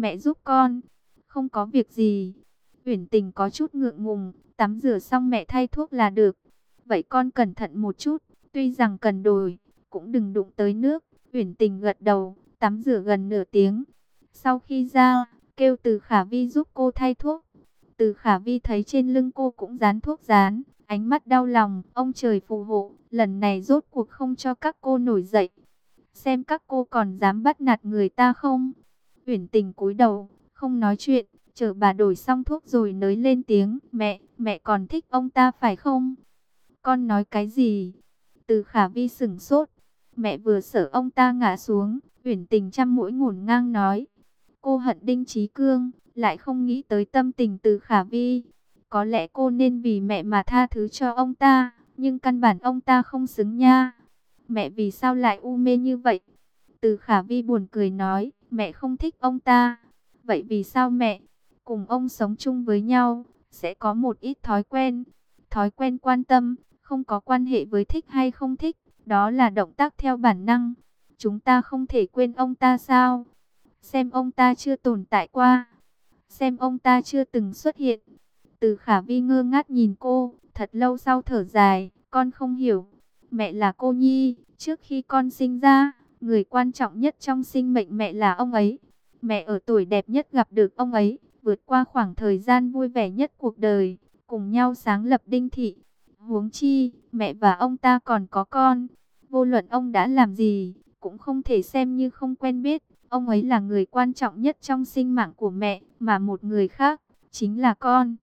mẹ giúp con. Không có việc gì. Uyển Tình có chút ngượng ngùng, tắm rửa xong mẹ thay thuốc là được. Vậy con cẩn thận một chút, tuy rằng cần đổi, cũng đừng đụng tới nước. Uyển Tình gật đầu, tắm rửa gần nửa tiếng. Sau khi ra, kêu Từ Khả Vi giúp cô thay thuốc. Từ Khả Vi thấy trên lưng cô cũng dán thuốc dán, ánh mắt đau lòng, ông trời phù hộ, lần này rốt cuộc không cho các cô nổi dậy. Xem các cô còn dám bắt nạt người ta không? Uyển Tình cúi đầu, không nói chuyện, chờ bà đổi xong thuốc rồi nới lên tiếng, mẹ còn thích ông ta phải không? Con nói cái gì? Từ Khả Vi sửng sốt, mẹ vừa sợ ông ta ngã xuống, Uyển Tình trăm mũi ngổn ngang nói. Cô hận Đinh Chí Cương, lại không nghĩ tới tâm tình Từ Khả Vi. Có lẽ cô nên vì mẹ mà tha thứ cho ông ta, nhưng căn bản ông ta không xứng nha. Mẹ vì sao lại u mê như vậy? Từ Khả Vi buồn cười nói, mẹ không thích ông ta. Vậy vì sao mẹ? Cùng ông sống chung với nhau, sẽ có một ít thói quen. Thói quen quan tâm, không có quan hệ với thích hay không thích. Đó là động tác theo bản năng. Chúng ta không thể quên ông ta sao? Xem ông ta chưa tồn tại qua. Xem ông ta chưa từng xuất hiện. Từ Khả Vi ngơ ngác nhìn cô, thật lâu sau thở dài, con không hiểu. Mẹ là cô nhi, trước khi con sinh ra, người quan trọng nhất trong sinh mệnh mẹ là ông ấy. Mẹ ở tuổi đẹp nhất gặp được ông ấy, vượt qua khoảng thời gian vui vẻ nhất cuộc đời, cùng nhau sáng lập Đinh Thị. Huống chi, mẹ và ông ta còn có con. Vô luận ông đã làm gì, cũng không thể xem như không quen biết. Ông ấy là người quan trọng nhất trong sinh mạng của mẹ, mà một người khác, chính là con.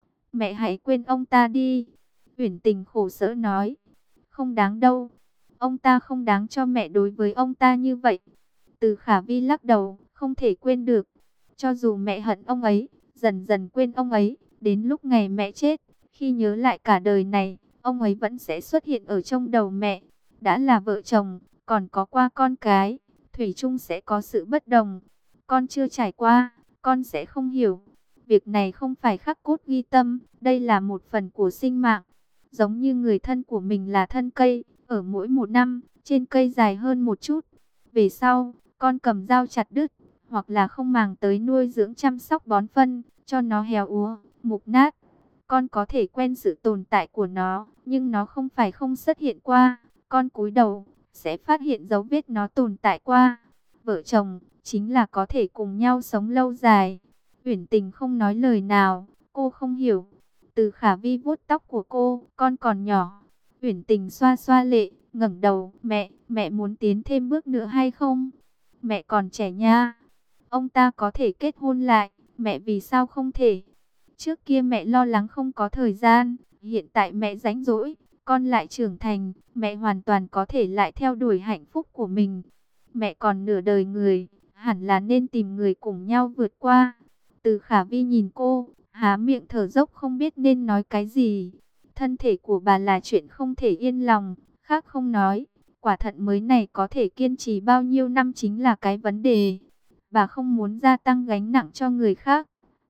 Mẹ hãy quên ông ta đi. Uyển Tình khổ sở nói. Không đáng đâu. Ông ta không đáng cho mẹ đối với ông ta như vậy. Từ Khả Vi lắc đầu, không thể quên được. Cho dù mẹ hận ông ấy, dần dần quên ông ấy, đến lúc ngày mẹ chết, khi nhớ lại cả đời này, ông ấy vẫn sẽ xuất hiện ở trong đầu mẹ. Đã là vợ chồng, còn có qua con cái, thủy chung sẽ có sự bất đồng. Con chưa trải qua, con sẽ không hiểu. Việc này không phải khắc cốt ghi tâm, đây là một phần của sinh mạng. Giống như người thân của mình là thân cây, ở mỗi một năm, trên cây dài hơn một chút. Về sau, con cầm dao chặt đứt, hoặc là không màng tới nuôi dưỡng chăm sóc bón phân, cho nó héo úa, mục nát. Con có thể quen sự tồn tại của nó, nhưng nó không phải không xuất hiện qua. Con cúi đầu, sẽ phát hiện dấu vết nó tồn tại qua. Vợ chồng, chính là có thể cùng nhau sống lâu dài. Uyển Tình không nói lời nào, cô không hiểu. Từ Khả Vi vuốt tóc của cô, con còn nhỏ. Uyển Tình xoa xoa lệ, ngẩng đầu, mẹ muốn tiến thêm bước nữa hay không? Mẹ còn trẻ nha. Ông ta có thể kết hôn lại, mẹ vì sao không thể? Trước kia mẹ lo lắng không có thời gian, hiện tại mẹ rảnh rỗi, con lại trưởng thành, mẹ hoàn toàn có thể lại theo đuổi hạnh phúc của mình. Mẹ còn nửa đời người, hẳn là nên tìm người cùng nhau vượt qua. Từ Khả Vi nhìn cô, há miệng thở dốc không biết nên nói cái gì. Thân thể của bà là chuyện không thể yên lòng, khác không nói. Quả thận mới này có thể kiên trì bao nhiêu năm chính là cái vấn đề. Bà không muốn gia tăng gánh nặng cho người khác.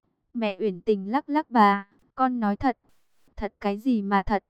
Mẹ Uyển Tình lắc lắc bà, con nói thật. Thật cái gì mà thật?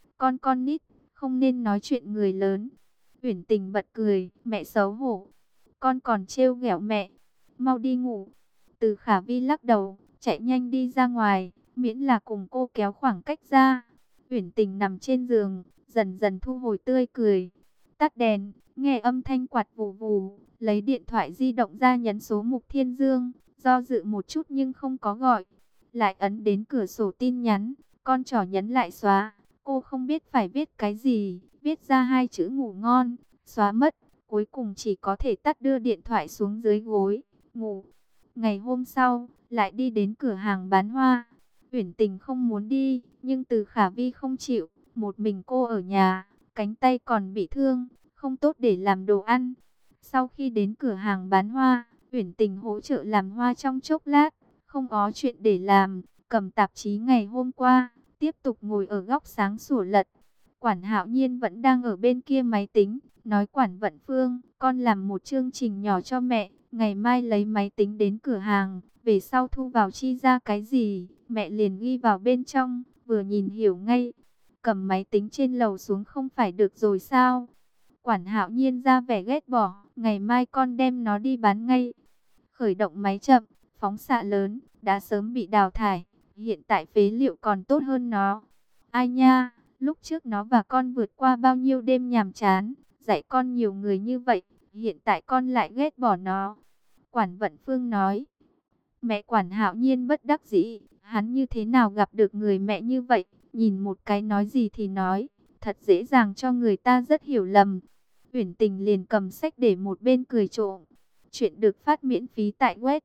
Con nít, không nên nói chuyện người lớn. Uyển Tình bật cười, mẹ xấu hổ. Con còn trêu ghẹo mẹ. Mau đi ngủ. Từ Khả Vi lắc đầu, chạy nhanh đi ra ngoài, miễn là cùng cô kéo khoảng cách ra. Uyển Tình nằm trên giường, dần dần thu hồi tươi cười. Tắt đèn, nghe âm thanh quạt vù vù, lấy điện thoại di động ra nhấn số Mục Thiên Dương, do dự một chút nhưng không có gọi. Lại ấn đến cửa sổ tin nhắn, con trỏ nhấn lại xóa. Cô không biết phải viết cái gì, viết ra hai chữ ngủ ngon, xóa mất. Cuối cùng chỉ có thể tắt đưa điện thoại xuống dưới gối, ngủ. Ngày hôm sau, lại đi đến cửa hàng bán hoa. Uyển Tình không muốn đi, nhưng Từ Khả Vi không chịu. Một mình cô ở nhà, cánh tay còn bị thương, không tốt để làm đồ ăn. Sau khi đến cửa hàng bán hoa, Uyển Tình hỗ trợ làm hoa trong chốc lát. Không có chuyện để làm, cầm tạp chí ngày hôm qua, tiếp tục ngồi ở góc sáng sủa lật. Quản Hạo Nhiên vẫn đang ở bên kia máy tính, nói Quản Vận Phương, con làm một chương trình nhỏ cho mẹ, ngày mai lấy máy tính đến cửa hàng, về sau thu vào chi ra cái gì, mẹ liền ghi vào bên trong, vừa nhìn hiểu ngay. Cầm máy tính trên lầu xuống không phải được rồi sao? Quản Hạo Nhiên ra vẻ ghét bỏ, ngày mai con đem nó đi bán ngay. khởi động máy chậm, phóng xạ lớn, đã sớm bị đào thải, hiện tại phế liệu còn tốt hơn nó. Ai nha, lúc trước nó và con vượt qua bao nhiêu đêm nhàm chán, dạy con nhiều người như vậy, hiện tại con lại ghét bỏ nó. Quản Vận Phương nói. Mẹ Quản Hạo Nhiên bất đắc dĩ, hắn như thế nào gặp được người mẹ như vậy, nhìn một cái nói gì thì nói, thật dễ dàng cho người ta rất hiểu lầm. Uyển Tình liền cầm sách để một bên cười trộm. Chuyện được phát miễn phí tại web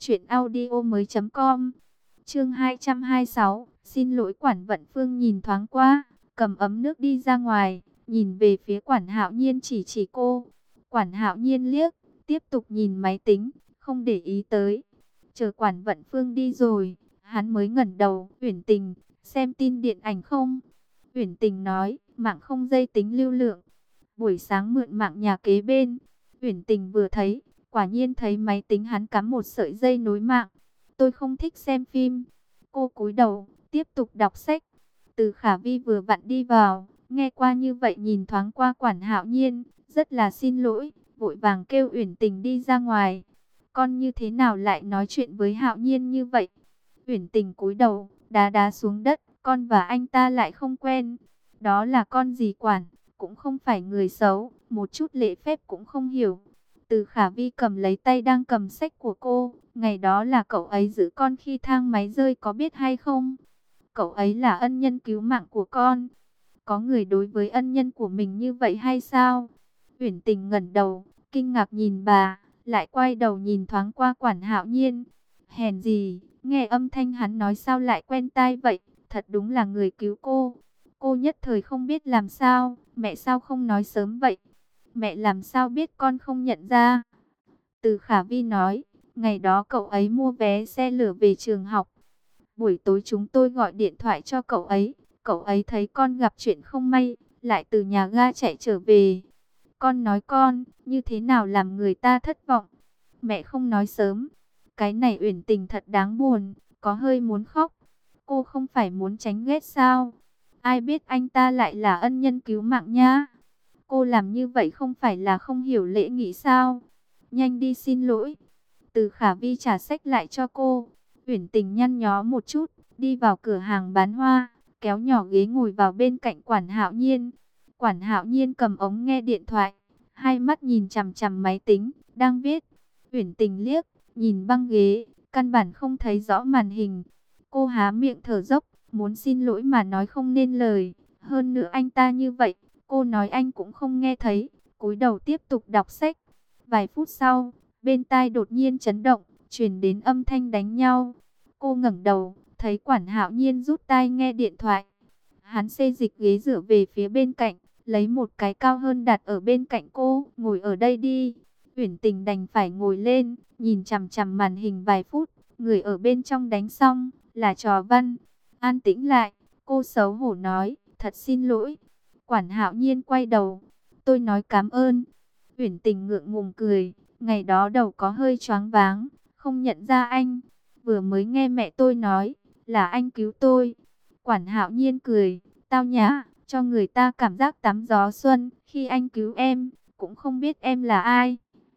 truyệnaudiomoi.com. Chương 226, xin lỗi. Quản Vận Phương nhìn thoáng qua, cầm ấm nước đi ra ngoài, nhìn về phía Quản Hạo Nhiên chỉ cô. Quản Hạo Nhiên liếc, tiếp tục nhìn máy tính, không để ý tới. Chờ Quản Vận Phương đi rồi, hắn mới ngẩng đầu. Uyển Tình, xem tin điện ảnh không? Uyển Tình nói, mạng không dây tính lưu lượng. Buổi sáng mượn mạng nhà kế bên. Uyển Tình vừa thấy, quả nhiên thấy máy tính hắn cắm một sợi dây nối mạng. Tôi không thích xem phim. Cô cúi đầu, tiếp tục đọc sách. Từ Khả Vi vừa vặn đi vào, nghe qua như vậy nhìn thoáng qua Quản Hạo Nhiên, rất là xin lỗi, vội vàng kêu Uyển Tình đi ra ngoài. Con như thế nào lại nói chuyện với Hạo Nhiên như vậy? Uyển Tình cúi đầu, đá đá xuống đất, con và anh ta lại không quen. Đó là con gì quản, cũng không phải người xấu, một chút lễ phép cũng không hiểu. Từ Khả Vi cầm lấy tay đang cầm sách của cô, ngày đó là cậu ấy giữ con khi thang máy rơi, có biết hay không? Cậu ấy là ân nhân cứu mạng của con. Có người đối với ân nhân của mình như vậy hay sao? Uyển Tình ngẩng đầu, kinh ngạc nhìn bà, lại quay đầu nhìn thoáng qua Quản Hạo Nhiên. Hèn gì, nghe âm thanh hắn nói sao lại quen tai vậy, thật đúng là người cứu cô. Cô nhất thời không biết làm sao, mẹ sao không nói sớm vậy? Mẹ làm sao biết con không nhận ra? Từ Khả Vi nói, ngày đó cậu ấy mua vé xe lửa về trường học. Buổi tối chúng tôi gọi điện thoại cho cậu ấy thấy con gặp chuyện không may, lại từ nhà ga chạy trở về. Con nói con, như thế nào làm người ta thất vọng. Mẹ không nói sớm. Cái này Uyển Tình thật đáng buồn, có hơi muốn khóc. Cô không phải muốn tránh ghét sao? Ai biết anh ta lại là ân nhân cứu mạng nha. Cô làm như vậy không phải là không hiểu lễ nghĩa sao? Nhanh đi xin lỗi. Từ Khả Vi trả sách lại cho cô. Uyển Tình nhăn nhó một chút, đi vào cửa hàng bán hoa, kéo nhỏ ghế ngồi vào bên cạnh Quản Hạo Nhiên. Quản Hạo Nhiên cầm ống nghe điện thoại, hai mắt nhìn chằm chằm máy tính, đang viết. Uyển Tình liếc, nhìn băng ghế, căn bản không thấy rõ màn hình. Cô há miệng thở dốc, muốn xin lỗi mà nói không nên lời. Hơn nữa anh ta như vậy, cô nói anh cũng không nghe thấy, cúi đầu tiếp tục đọc sách. Vài phút sau, bên tai đột nhiên chấn động, truyền đến âm thanh đánh nhau. Cô ngẩng đầu, thấy Quản Hạo Nhiên rút tai nghe điện thoại. Hắn xê dịch ghế dựa về phía bên cạnh, lấy một cái cao hơn đặt ở bên cạnh cô, ngồi ở đây đi. Uyển Tình đành phải ngồi lên, nhìn chằm chằm màn hình vài phút, người ở bên trong đánh xong, là trò văn. An tĩnh lại, cô xấu hổ nói, thật xin lỗi. Quản Hạo Nhiên quay đầu, tôi nói cảm ơn. Uyển Tình ngượng ngùng cười, ngày đó đầu có hơi choáng váng, không nhận ra anh. Vừa mới nghe mẹ tôi nói, là anh cứu tôi. Quản Hạo Nhiên cười, tao nhã, cho người ta cảm giác tắm gió xuân. Khi anh cứu em, cũng không biết em là ai.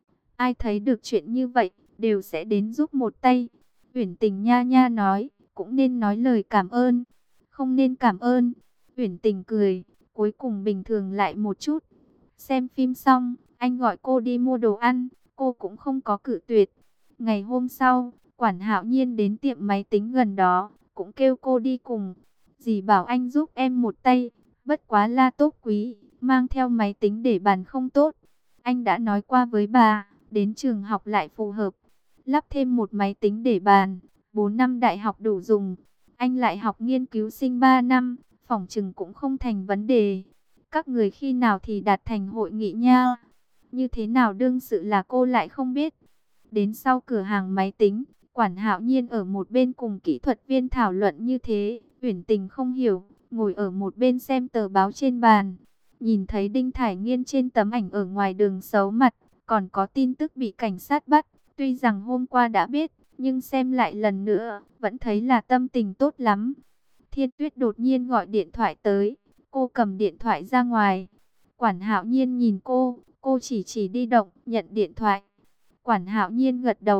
Ai thấy được chuyện như vậy, đều sẽ đến giúp một tay. Uyển Tình nha nha nói, cũng nên nói lời cảm ơn. Không nên cảm ơn. Uyển Tình cười, cuối cùng bình thường lại một chút. Xem phim xong, anh gọi cô đi mua đồ ăn, cô cũng không có cự tuyệt. Ngày hôm sau, Quản Hạo Nhiên đến tiệm máy tính gần đó, cũng kêu cô đi cùng. Dì bảo anh giúp em một tay, bất quá laptop quý, mang theo máy tính để bàn không tốt. Anh đã nói qua với bà, đến trường học lại phù hợp. Lắp thêm một máy tính để bàn, 4 năm đại học đủ dùng. Anh lại học nghiên cứu sinh 3 năm, phỏng chừng cũng không thành vấn đề. Các người khi nào thì đạt thành hội nghị nha. Như thế nào đương sự là cô lại không biết. Đến sau cửa hàng máy tính, Quản Hạo Nhiên ở một bên cùng kỹ thuật viên thảo luận như thế. Uyển Tình không hiểu, ngồi ở một bên xem tờ báo trên bàn. Nhìn thấy Đinh Thải Nghiên trên tấm ảnh ở ngoài đường xấu mặt, còn có tin tức bị cảnh sát bắt. Tuy rằng hôm qua đã biết, nhưng xem lại lần nữa, vẫn thấy là tâm tình tốt lắm. Thiên Tuyết đột nhiên gọi điện thoại tới, cô cầm điện thoại ra ngoài. Quản Hạo Nhiên nhìn cô chỉ đi động, nhận điện thoại. Quản Hạo Nhiên gật đầu,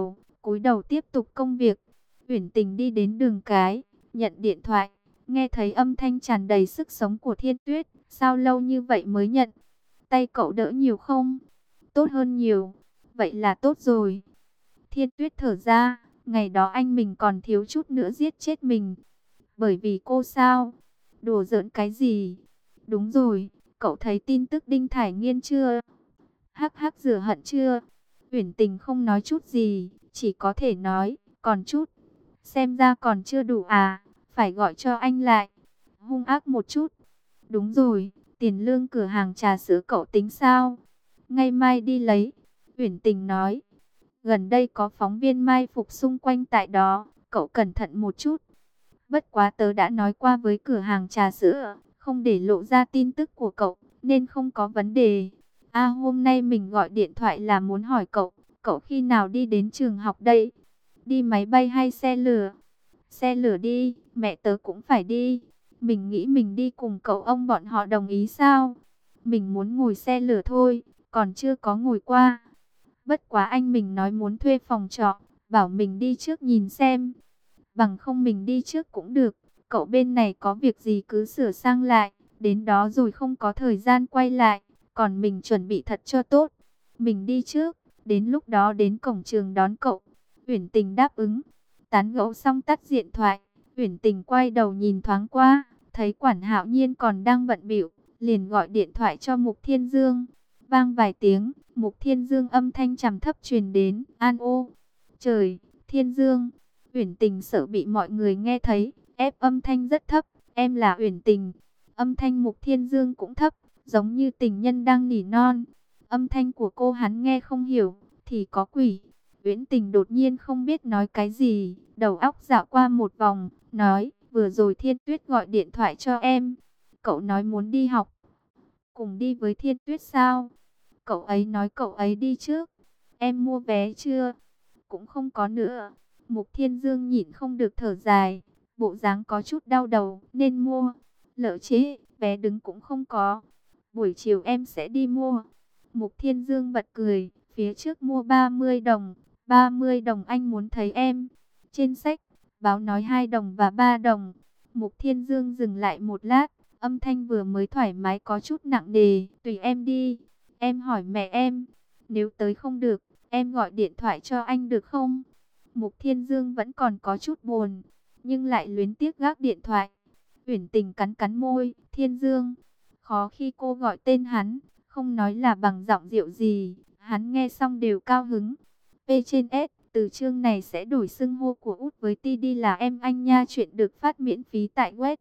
cúi đầu tiếp tục công việc. Uyển Tình đi đến đường cái, nhận điện thoại, nghe thấy âm thanh tràn đầy sức sống của Thiên Tuyết. Sao lâu như vậy mới nhận? Tay cậu đỡ nhiều không? Tốt hơn nhiều. Vậy là tốt rồi. Thiên Tuyết thở ra, ngày đó anh mình còn thiếu chút nữa giết chết mình. Bởi vì cô sao? Đùa giỡn cái gì? Đúng rồi, cậu thấy tin tức Đinh Thải Nghiên chưa? Hắc hắc, rửa hận chưa? Uyển Tình không nói chút gì, chỉ có thể nói, còn chút. Xem ra còn chưa đủ à, phải gọi cho anh lại. Hung ác một chút. Đúng rồi, tiền lương cửa hàng trà sữa cậu tính sao? Ngày mai đi lấy. Uyển Tình nói. Gần đây có phóng viên mai phục xung quanh tại đó, cậu cẩn thận một chút. Bất quá tớ đã nói qua với cửa hàng trà sữa, không để lộ ra tin tức của cậu, nên không có vấn đề. À, hôm nay mình gọi điện thoại là muốn hỏi cậu, cậu khi nào đi đến trường học đây? Đi máy bay hay xe lửa? Xe lửa đi, mẹ tớ cũng phải đi. Mình nghĩ mình đi cùng cậu, ông bọn họ đồng ý sao? Mình muốn ngồi xe lửa thôi, còn chưa có ngồi qua. Bất quá anh mình nói muốn thuê phòng trọ, bảo mình đi trước nhìn xem. Bằng không mình đi trước cũng được, cậu bên này có việc gì cứ sửa sang lại, đến đó rồi không có thời gian quay lại, còn mình chuẩn bị thật cho tốt. Mình đi trước, đến lúc đó đến cổng trường đón cậu. Uyển Tình đáp ứng. Tán gẫu xong tắt điện thoại, Uyển Tình quay đầu nhìn thoáng qua, thấy Quản Hạo Nhiên còn đang bận bịu, liền gọi điện thoại cho Mục Thiên Dương. Vang vài tiếng, Mục Thiên Dương âm thanh trầm thấp truyền đến, "An ô." "Trời, Thiên Dương." Uyển Tình sợ bị mọi người nghe thấy, ép âm thanh rất thấp, "Em là Uyển Tình." Âm thanh Mục Thiên Dương cũng thấp, giống như tình nhân đang nỉ non. Âm thanh của cô hắn nghe không hiểu, thì có quỷ. Uyển Tình đột nhiên không biết nói cái gì, đầu óc dạo qua một vòng, nói, "Vừa rồi Thiên Tuyết gọi điện thoại cho em. Cậu nói muốn đi học. Cùng đi với Thiên Tuyết sao? Cậu ấy nói cậu ấy đi trước. Em mua vé chưa?" "Cũng không có nữa." Mục Thiên Dương nhịn không được thở dài, bộ dáng có chút đau đầu, "Nên mua. Lỡ chế, vé đứng cũng không có. Buổi chiều em sẽ đi mua." Mục Thiên Dương bật cười, "Phía trước mua 30 đồng. 30 đồng anh muốn thấy em. Trên sách, báo nói 2 đồng và 3 đồng. Mục Thiên Dương dừng lại một lát, âm thanh vừa mới thoải mái có chút nặng nề, "Tùy em đi. Em hỏi mẹ em. Nếu tới không được, em gọi điện thoại cho anh được không?" Mục Thiên Dương vẫn còn có chút buồn, nhưng lại luyến tiếc gác điện thoại. Uyển Tình cắn cắn môi, "Thiên Dương." Khó khi cô gọi tên hắn, không nói là bằng giọng điệu gì, hắn nghe xong đều cao hứng. P trên S, từ chương này sẽ đổi xưng hô của Út với TD là em anh nha. Chuyện được phát miễn phí tại web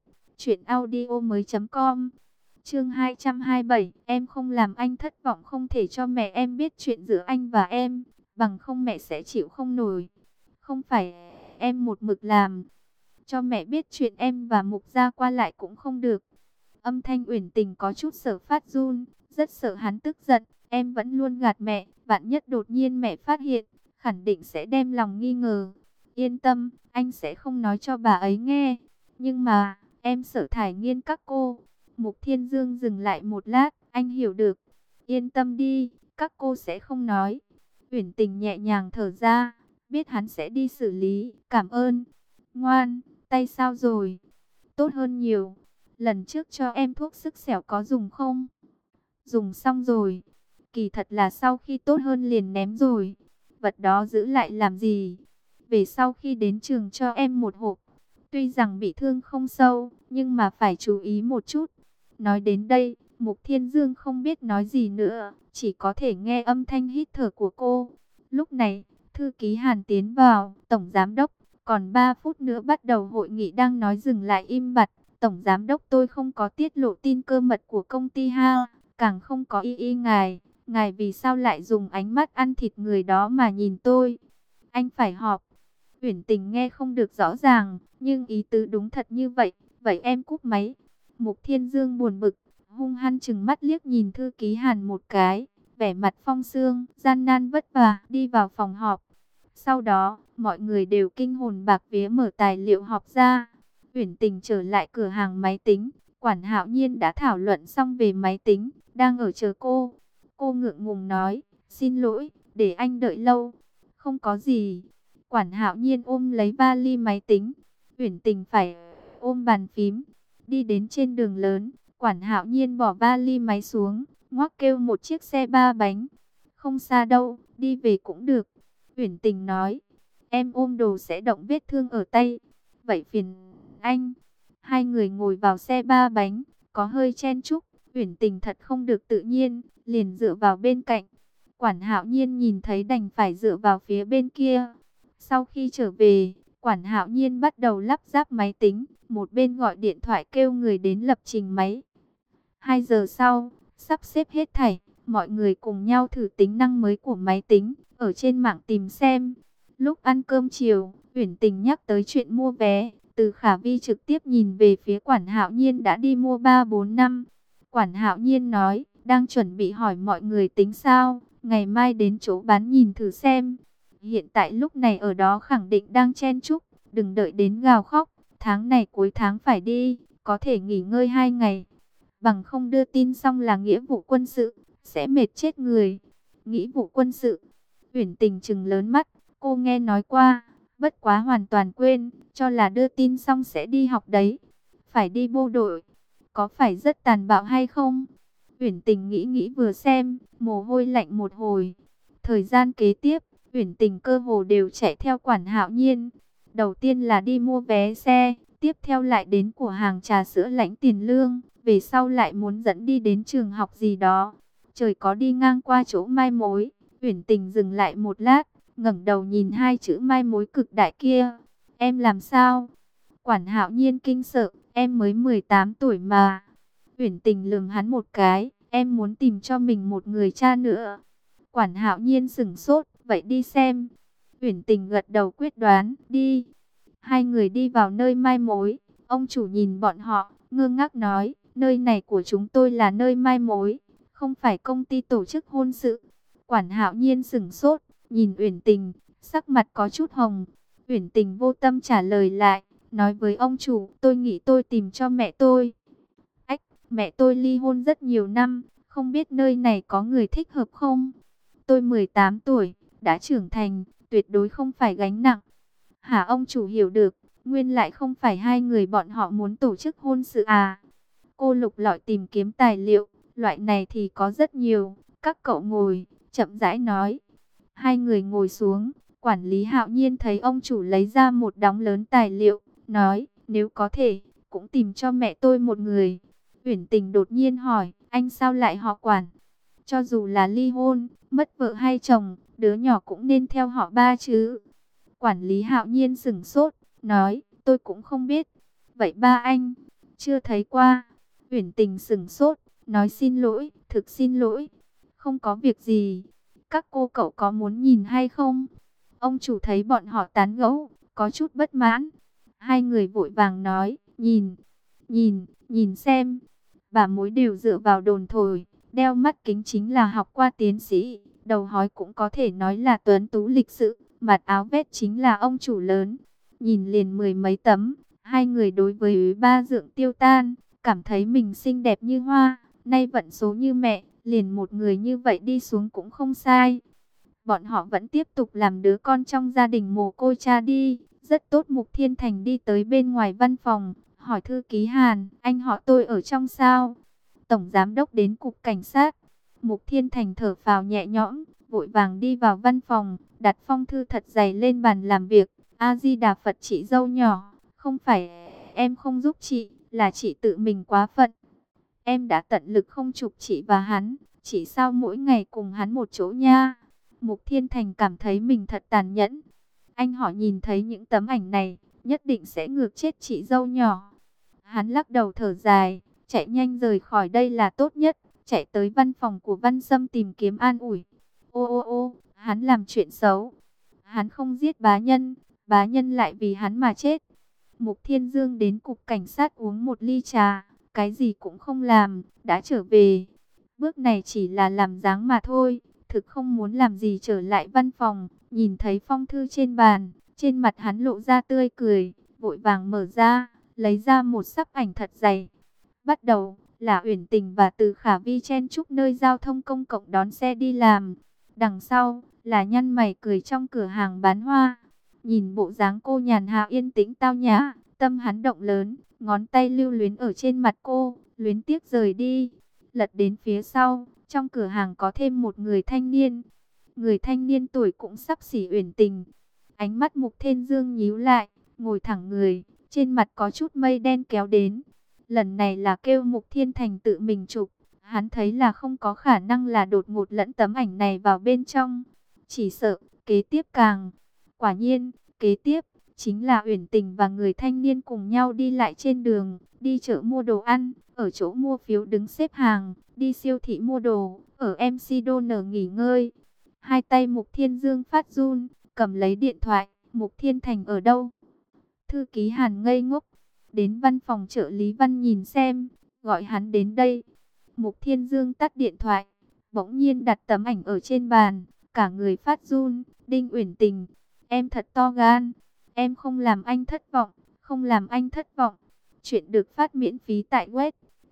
truyệnaudiomoi.com. Chương 227, em không làm anh thất vọng, không thể cho mẹ em biết chuyện giữa anh và em, bằng không mẹ sẽ chịu không nổi. Không phải em một mực làm, cho mẹ biết chuyện em và Mục Gia qua lại cũng không được. Âm thanh Uyển Tình có chút sợ phát run, rất sợ hắn tức giận. Em vẫn luôn gạt mẹ, vạn nhất đột nhiên mẹ phát hiện, khẳng định sẽ đem lòng nghi ngờ. Yên tâm, anh sẽ không nói cho bà ấy nghe. Nhưng mà, em sợ Thải Nghiên các cô. Mục Thiên Dương dừng lại một lát, anh hiểu được. Yên tâm đi, các cô sẽ không nói. Uyển Tình nhẹ nhàng thở ra, biết hắn sẽ đi xử lý, cảm ơn. Ngoan, tay sao rồi? Tốt hơn nhiều. Lần trước cho em thuốc sức xẻo có dùng không? Dùng xong rồi. Kỳ thật là sau khi tốt hơn liền ném rồi. Vật đó giữ lại làm gì? Về sau khi đến trường cho em một hộp. Tuy rằng bị thương không sâu, nhưng mà phải chú ý một chút. Nói đến đây, Mục Thiên Dương không biết nói gì nữa, chỉ có thể nghe âm thanh hít thở của cô. Lúc này, thư ký Hàn tiến vào, "Tổng Giám Đốc, còn 3 phút nữa bắt đầu hội nghị." Đang nói dừng lại im bặt. "Tổng Giám Đốc, tôi không có tiết lộ tin cơ mật của công ty ha, càng không có y ngài. Ngài vì sao lại dùng ánh mắt ăn thịt người đó mà nhìn tôi? Anh phải họp." Uyển Tình nghe không được rõ ràng, nhưng ý tứ đúng thật như vậy. "Vậy em cúp máy." Mục Thiên Dương buồn bực, hung hăng chừng mắt liếc nhìn thư ký Hàn một cái, vẻ mặt phong sương, gian nan vất vả đi vào phòng họp. Sau đó, mọi người đều kinh hồn bạc vía mở tài liệu họp ra. Uyển Tình trở lại cửa hàng máy tính, Quản Hạo Nhiên đã thảo luận xong về máy tính, đang ở chờ cô. Cô ngượng ngùng nói, "Xin lỗi, để anh đợi lâu." "Không có gì." Quản Hạo Nhiên ôm lấy vali máy tính, Uyển Tình phải ôm bàn phím. Đi đến trên đường lớn, Quản Hạo Nhiên bỏ vali máy xuống, ngoắc kêu một chiếc xe ba bánh. Không xa đâu, đi về cũng được. Uyển Tình nói, em ôm đồ sẽ động vết thương ở tay. Vậy phiền anh. Hai người ngồi vào xe ba bánh, có hơi chen chúc. Uyển Tình thật không được tự nhiên, liền dựa vào bên cạnh. Quản Hạo Nhiên nhìn thấy đành phải dựa vào phía bên kia. Sau khi trở về, Quản Hạo Nhiên bắt đầu lắp ráp máy tính, một bên gọi điện thoại kêu người đến lập trình máy. 2 giờ sau, sắp xếp hết thảy, mọi người cùng nhau thử tính năng mới của máy tính, ở trên mạng tìm xem. Lúc ăn cơm chiều, Uyển Tình nhắc tới chuyện mua vé, Từ Khả Vi trực tiếp nhìn về phía Quản Hạo Nhiên đã đi mua 3-4 năm. Quản Hạo Nhiên nói, đang chuẩn bị hỏi mọi người tính sao, ngày mai đến chỗ bán nhìn thử xem. Hiện tại lúc này ở đó khẳng định đang chen chúc, đừng đợi đến gào khóc, tháng này cuối tháng phải đi, có thể nghỉ ngơi 2 ngày. Bằng không đưa tin xong là nghĩa vụ quân sự, sẽ mệt chết người. Nghĩa vụ quân sự, Uyển Tình trừng lớn mắt, cô nghe nói qua, bất quá hoàn toàn quên, cho là đưa tin xong sẽ đi học đấy. Phải đi bộ đội, có phải rất tàn bạo hay không? Uyển Tình nghĩ nghĩ vừa xem, mồ hôi lạnh một hồi. Thời gian kế tiếp, Uyển Tình cơ hồ đều chạy theo Quản Hạo Nhiên. Đầu tiên là đi mua vé xe, tiếp theo lại đến của hàng trà sữa lãnh tiền lương, về sau lại muốn dẫn đi đến trường học gì đó. Trời có đi ngang qua chỗ mai mối, Uyển Tình dừng lại một lát, ngẩng đầu nhìn hai chữ mai mối cực đại kia. Em làm sao? Quản Hạo Nhiên kinh sợ, em mới 18 tuổi mà. Uyển Tình lườm hắn một cái, em muốn tìm cho mình một người cha nữa. Quản Hạo Nhiên sững sốt, vậy đi xem. Uyển Tình gật đầu quyết đoán, đi. Hai người đi vào nơi mai mối, ông chủ nhìn bọn họ, ngơ ngác nói, nơi này của chúng tôi là nơi mai mối, không phải công ty tổ chức hôn sự. Quản Hạo Nhiên sững sốt, nhìn Uyển Tình, sắc mặt có chút hồng. Uyển Tình vô tâm trả lời lại, nói với ông chủ, tôi nghĩ tôi tìm cho mẹ tôi. Ách, mẹ tôi ly hôn rất nhiều năm, không biết nơi này có người thích hợp không? Tôi 18 tuổi, đã trưởng thành, tuyệt đối không phải gánh nặng. Hả, ông chủ hiểu được, nguyên lại không phải hai người bọn họ muốn tổ chức hôn sự à? Cô lục lọi tìm kiếm tài liệu, loại này thì có rất nhiều, các cậu ngồi, chậm rãi nói. Hai người ngồi xuống, quản lý Hạo Nhiên thấy ông chủ lấy ra một đống lớn tài liệu, nói, nếu có thể, cũng tìm cho mẹ tôi một người. Uyển Tình đột nhiên hỏi, anh sao lại họ Quản? Cho dù là ly hôn, mất vợ hay chồng, đứa nhỏ cũng nên theo họ ba chứ. Quản lý Hạo Nhiên sững sốt, nói, tôi cũng không biết. Vậy ba anh, chưa thấy qua. Uyển Tình sững sốt, nói xin lỗi, thực xin lỗi. Không có việc gì, các cô cậu có muốn nhìn hay không? Ông chủ thấy bọn họ tán gẫu, có chút bất mãn. Hai người vội vàng nói, nhìn xem. Bà mối đều dựa vào đồn thổi, đeo mắt kính chính là học qua tiến sĩ, đầu hói cũng có thể nói là tuấn tú lịch sự, mặt áo vest chính là ông chủ lớn. Nhìn liền mười mấy tấm, hai người đối với ba dượng tiêu tan, cảm thấy mình xinh đẹp như hoa, nay vận số như mẹ, liền một người như vậy đi xuống cũng không sai. Bọn họ vẫn tiếp tục làm đứa con trong gia đình mồ côi cha đi, rất tốt. Mục Thiên Thành đi tới bên ngoài văn phòng, hỏi thư ký Hàn, anh họ tôi ở trong sao? Tổng giám đốc đến cục cảnh sát. Mục Thiên Thành thở phào nhẹ nhõm, vội vàng đi vào văn phòng, đặt phong thư thật dày lên bàn làm việc. A Di Đà Phật, chị dâu nhỏ, không phải em không giúp chị, là chị tự mình quá phận. Em đã tận lực không chụp chị và hắn, chỉ sao mỗi ngày cùng hắn một chỗ nha. Mục Thiên Thành cảm thấy mình thật tàn nhẫn. Anh họ nhìn thấy những tấm ảnh này, nhất định sẽ ngược chết chị dâu nhỏ. Hắn lắc đầu thở dài, chạy nhanh rời khỏi đây là tốt nhất, chạy tới văn phòng của Văn Sâm tìm kiếm an ủi. Ô, hắn làm chuyện xấu. Hắn không giết bá nhân lại vì hắn mà chết. Mục Thiên Dương đến cục cảnh sát uống một ly trà, cái gì cũng không làm, đã trở về. Bước này chỉ là làm dáng mà thôi, thực không muốn làm gì. Trở lại văn phòng, nhìn thấy phong thư trên bàn, trên mặt hắn lộ ra tươi cười, vội vàng mở ra, lấy ra một sắp ảnh thật dày. Bắt đầu là Uyển Tình và Từ Khả Vi chen chúc nơi giao thông công cộng đón xe đi làm. Đằng sau là nhăn mày cười trong cửa hàng bán hoa. Nhìn bộ dáng cô nhàn hạ yên tĩnh tao nhã, tâm hắn động lớn, ngón tay lưu luyến ở trên mặt cô, luyến tiếc rời đi. Lật đến phía sau, trong cửa hàng có thêm một người thanh niên. Người thanh niên tuổi cũng sắp xỉ Uyển Tình. Ánh mắt Mục Thiên Dương nhíu lại, ngồi thẳng người, trên mặt có chút mây đen kéo đến. Lần này là kêu Mục Thiên Thành tự mình chụp, hắn thấy là không có khả năng là đột ngột lẫn tấm ảnh này vào bên trong. Chỉ sợ, kế tiếp càng. Quả nhiên, kế tiếp, chính là Uyển Tình và người thanh niên cùng nhau đi lại trên đường, đi chợ mua đồ ăn, ở chỗ mua phiếu đứng xếp hàng, đi siêu thị mua đồ, ở MC Donner nghỉ ngơi. Hai tay Mục Thiên Dương phát run, cầm lấy điện thoại, Mục Thiên Thành ở đâu? Thư ký Hàn ngây ngốc, đến văn phòng trợ lý Văn nhìn xem, gọi hắn đến đây. Mục Thiên Dương tắt điện thoại, bỗng nhiên đặt tấm ảnh ở trên bàn, cả người phát run. Đinh Uyển Tình, em thật to gan, em không làm anh thất vọng, không làm anh thất vọng. Chuyện được phát miễn phí tại web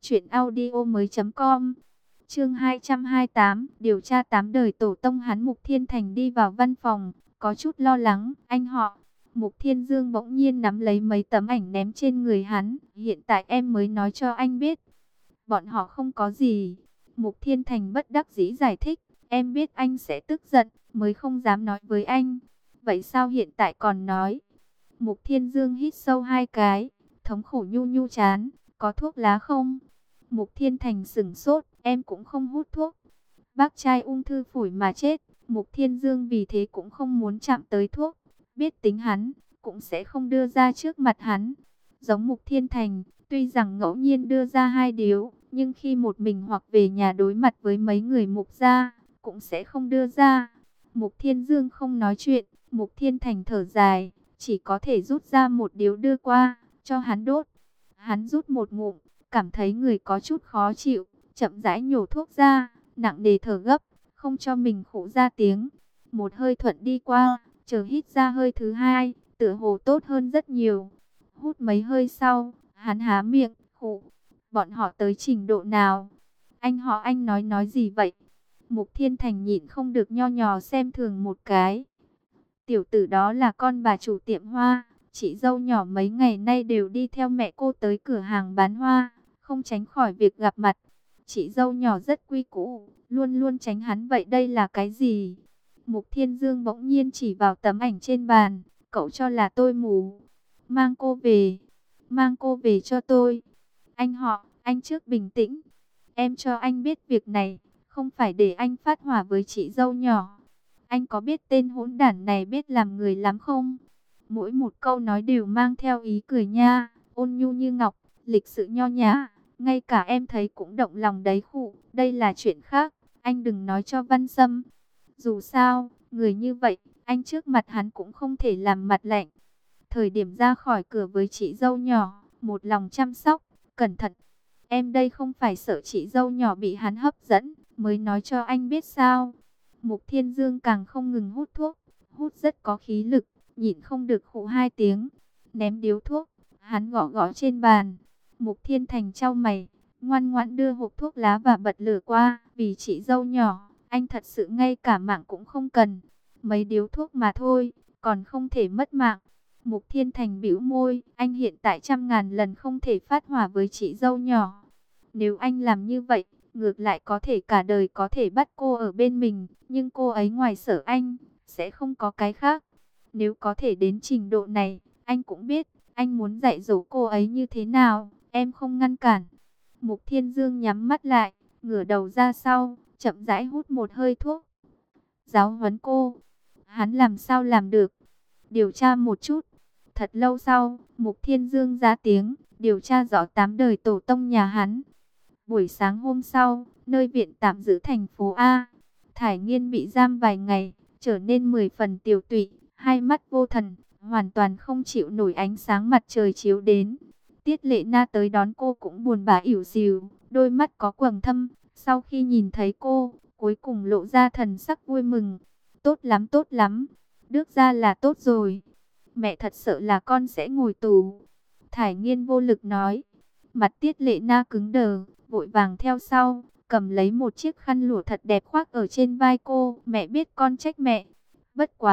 truyệnaudiomoi.com. Chương 228, điều tra 8 đời tổ tông hắn. Mục Thiên Thành đi vào văn phòng, có chút lo lắng. Anh họ. Mục Thiên Dương bỗng nhiên nắm lấy mấy tấm ảnh ném trên người hắn. Hiện tại em mới nói cho anh biết. Bọn họ không có gì. Mục Thiên Thành bất đắc dĩ giải thích. Em biết anh sẽ tức giận, mới không dám nói với anh. Vậy sao hiện tại còn nói? Mục Thiên Dương hít sâu 2 cái, thống khổ nhu nhu chán. Có thuốc lá không? Mục Thiên Thành sững sốt. Em cũng không hút thuốc. Bác trai ung thư phổi mà chết. Mục Thiên Dương vì thế cũng không muốn chạm tới thuốc. Biết tính hắn, cũng sẽ không đưa ra trước mặt hắn. Giống Mục Thiên Thành, tuy rằng ngẫu nhiên đưa ra 2 điếu, nhưng khi một mình hoặc về nhà đối mặt với mấy người Mục gia, cũng sẽ không đưa ra. Mục Thiên Dương không nói chuyện, Mục Thiên Thành thở dài, chỉ có thể rút ra một điếu đưa qua, cho hắn đốt. Hắn rút một ngụm, cảm thấy người có chút khó chịu, chậm rãi nhổ thuốc ra, nặng nề thở gấp, không cho mình khụ ra tiếng. Một hơi thuận đi qua, chờ hít ra hơi thứ hai, tựa hồ tốt hơn rất nhiều. Hút mấy hơi sau, hắn há miệng, khụ. Bọn họ tới trình độ nào? Anh họ anh nói gì vậy? Mục Thiên Thành nhịn không được nho nhò xem thường một cái. Tiểu tử đó là con bà chủ tiệm hoa, chị dâu nhỏ mấy ngày nay đều đi theo mẹ cô tới cửa hàng bán hoa, không tránh khỏi việc gặp mặt. Chị dâu nhỏ rất quy củ, luôn luôn tránh hắn. Vậy đây là cái gì? Mục Thiên Dương bỗng nhiên chỉ vào tấm ảnh trên bàn. Cậu cho là tôi mù? Mang cô về. Mang cô về cho tôi. Anh họ, anh trước bình tĩnh. Em cho anh biết việc này, không phải để anh phát hỏa với chị dâu nhỏ. Anh có biết tên hỗn đản này biết làm người lắm không? Mỗi một câu nói đều mang theo ý cười nha, ôn nhu như ngọc, lịch sự nho nhã. Ngay cả em thấy cũng động lòng đấy khụ. Đây là chuyện khác, anh đừng nói cho Văn Sâm. Dù sao, người như vậy, anh trước mặt hắn cũng không thể làm mặt lạnh. Thời điểm ra khỏi cửa với chị dâu nhỏ, một lòng chăm sóc, cẩn thận. Em đây không phải sợ chị dâu nhỏ bị hắn hấp dẫn, mới nói cho anh biết sao. Mục Thiên Dương càng không ngừng hút thuốc, hút rất có khí lực, nhịn không được khụ 2 tiếng. Ném điếu thuốc, hắn gõ gõ trên bàn. Mục Thiên Thành chau mày, ngoan ngoãn đưa hộp thuốc lá và bật lửa qua. Vì chị dâu nhỏ, anh thật sự ngay cả mạng cũng không cần. Mấy điếu thuốc mà thôi, còn không thể mất mạng. Mục Thiên Thành bĩu môi, anh hiện tại 100.000 lần không thể phát hỏa với chị dâu nhỏ. Nếu anh làm như vậy, ngược lại có thể cả đời có thể bắt cô ở bên mình, nhưng cô ấy ngoài sợ anh, sẽ không có cái khác. Nếu có thể đến trình độ này, anh cũng biết, anh muốn dạy dỗ cô ấy như thế nào, em không ngăn cản. Mục Thiên Dương nhắm mắt lại, ngửa đầu ra sau, chậm rãi hút một hơi thuốc. Giáo huấn cô, hắn làm sao làm được? Điều tra một chút. Thật lâu sau, Mục Thiên Dương ra tiếng, điều tra rõ 8 đời tổ tông nhà hắn. Buổi sáng hôm sau, nơi viện tạm giữ thành phố A, Thải Nghiên bị giam vài ngày, trở nên 10 phần tiều tụy, hai mắt vô thần, hoàn toàn không chịu nổi ánh sáng mặt trời chiếu đến. Tiết Lệ Na tới đón cô cũng buồn bã ỉu xìu, đôi mắt có quầng thâm. Sau khi nhìn thấy cô, cuối cùng lộ ra thần sắc vui mừng. Tốt lắm, tốt lắm. Đức ra là tốt rồi. Mẹ thật sợ là con sẽ ngồi tù. Thải Nghiên vô lực nói. Mặt Tiết Lệ Na cứng đờ, vội vàng theo sau, cầm lấy một chiếc khăn lụa thật đẹp khoác ở trên vai cô. Mẹ biết con trách mẹ. Bất quá,